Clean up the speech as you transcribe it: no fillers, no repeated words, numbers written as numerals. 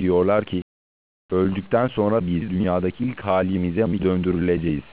Diyorlar ki öldükten sonra biz dünyadaki ilk halimize mi döndürüleceğiz?